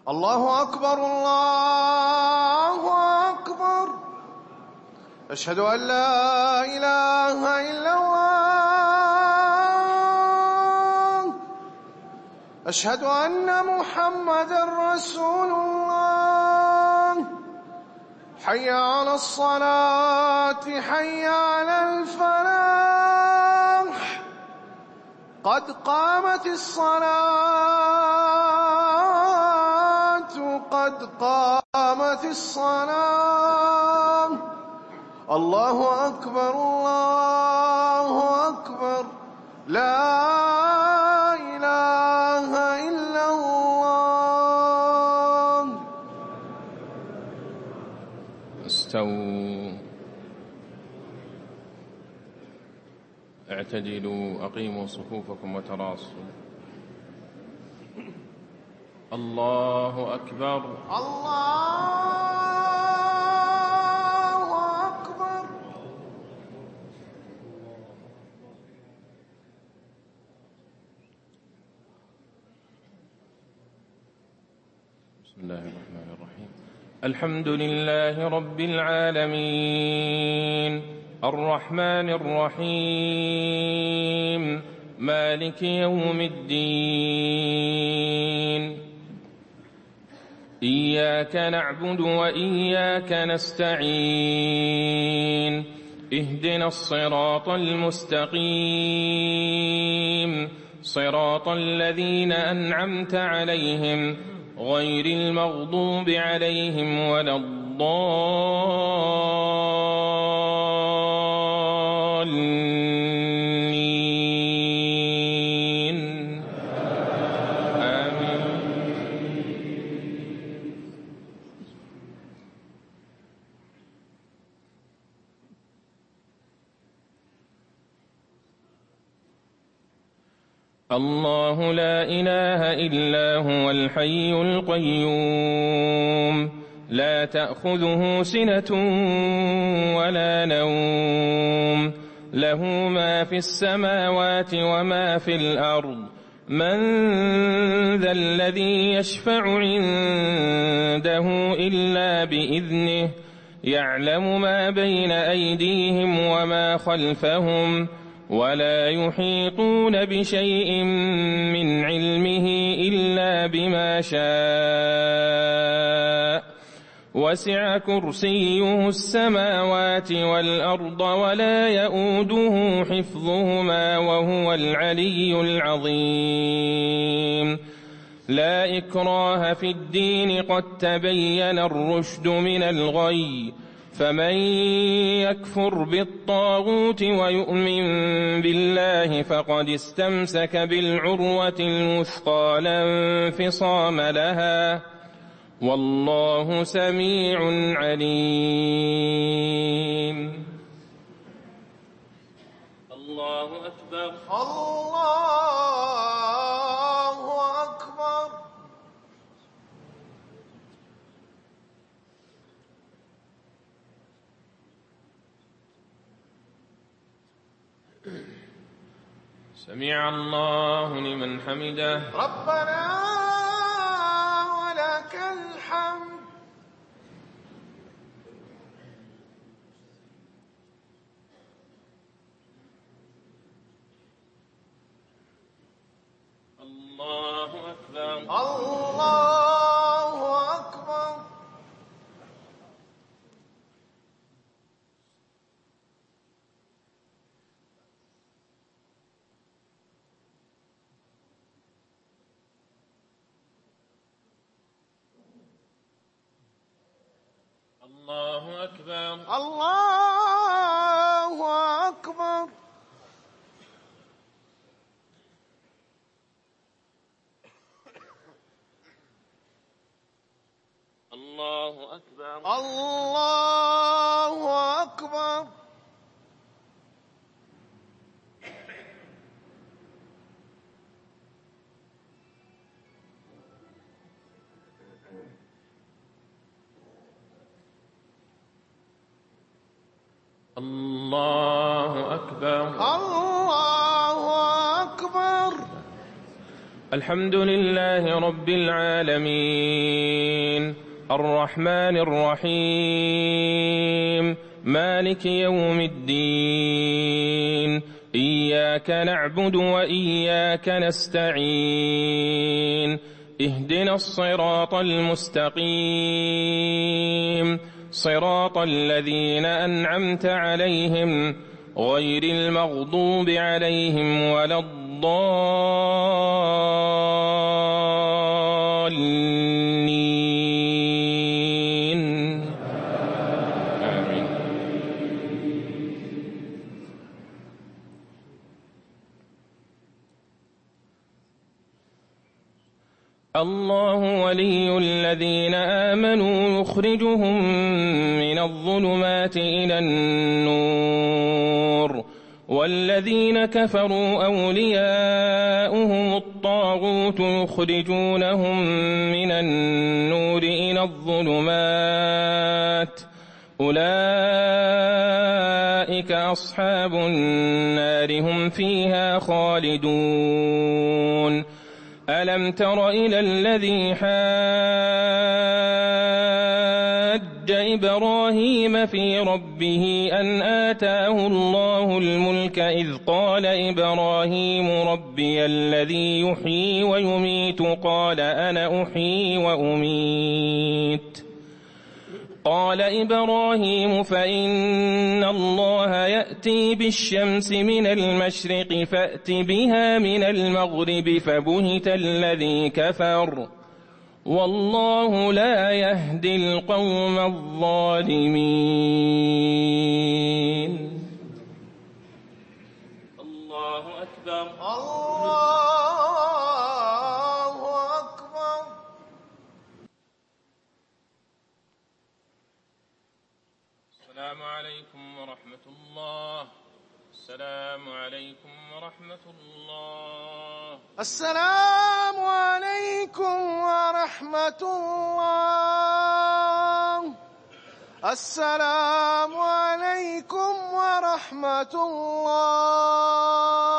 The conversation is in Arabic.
الله أكبر الله أكبر. أشهد أن لا إله إلا الله. أشهد أن محمدًا رسول الله. حي على الصلاة حي على الفلاح. قد قامت الصلاة قد قامت الصلاة. الله أكبر الله أكبر. لا إله إلا الله. استووا، اعتدلوا، أقيموا صفوفكم وتراصوا. الله أكبر الله أكبر. بسم الله الرحمن الرحيم. الحمد لله رب العالمين، الرحمن الرحيم، مالك يوم الدين. إياك نعبد وإياك نستعين. اهدنا الصراط المستقيم، صراط الذين أنعمت عليهم غير المغضوب عليهم ولا الضالين. آمين. الله لا إله إلا هو الحي القيوم، لا تأخذه سنة ولا نوم، له ما في السماوات وما في الأرض. من ذا الذي يشفع عنده إلا بإذنه، يعلم ما بين أيديهم وما خلفهم، ولا يحيطون بشيء من علمه إلا بما شاء. وسع كرسيه السماوات والأرض ولا يئوده حفظهما وهو العلي العظيم. لا إكراه في الدين، قد تبين الرشد من الغي. فمن يكفر بالطاغوت ويؤمن بالله فقد استمسك بالعروة الوثقى لا انفصام لها، والله سميع عليم. الله أكبر الله أكبر. سمع الله لمن حمده. ربنا ولك الحمد. الله أكبر الله أكبر. الله أكبر الله أكبر. الله أكبر الله أكبر. الله أكبر الله أكبر. الحمد لله رب العالمين، الرحمن الرحيم مالك يوم الدين إياك نعبد وإياك نستعين اهدنا الصراط المستقيم صراط الذين أنعمت عليهم غير المغضوب عليهم ولا الضالين آمين. الله ولي الذين آمنوا يخرجهم من الظلمات إلى النور والذين كفروا أولياؤهم الطاغوت يخرجونهم من النور إلى الظلمات أولئك أصحاب النار هم فيها خالدون. ألم تر إلى الذي حاج إبراهيم في ربه أن آتاه الله الملك إذ قال إبراهيم ربي الذي يحيي ويميت قال أنا أحيي وأميت قال إبراهيم فإن الله يأتي بالشمس من المشرق فأت بها من المغرب فبهت الذي كفر والله لا يهدي القوم الظالمين. الله أكبر. الله أكبر. السلام عليكم ورحمة الله. السلام عليكم ورحمة الله. السلام عليكم ورحمة الله. السلام عليكم ورحمة الله.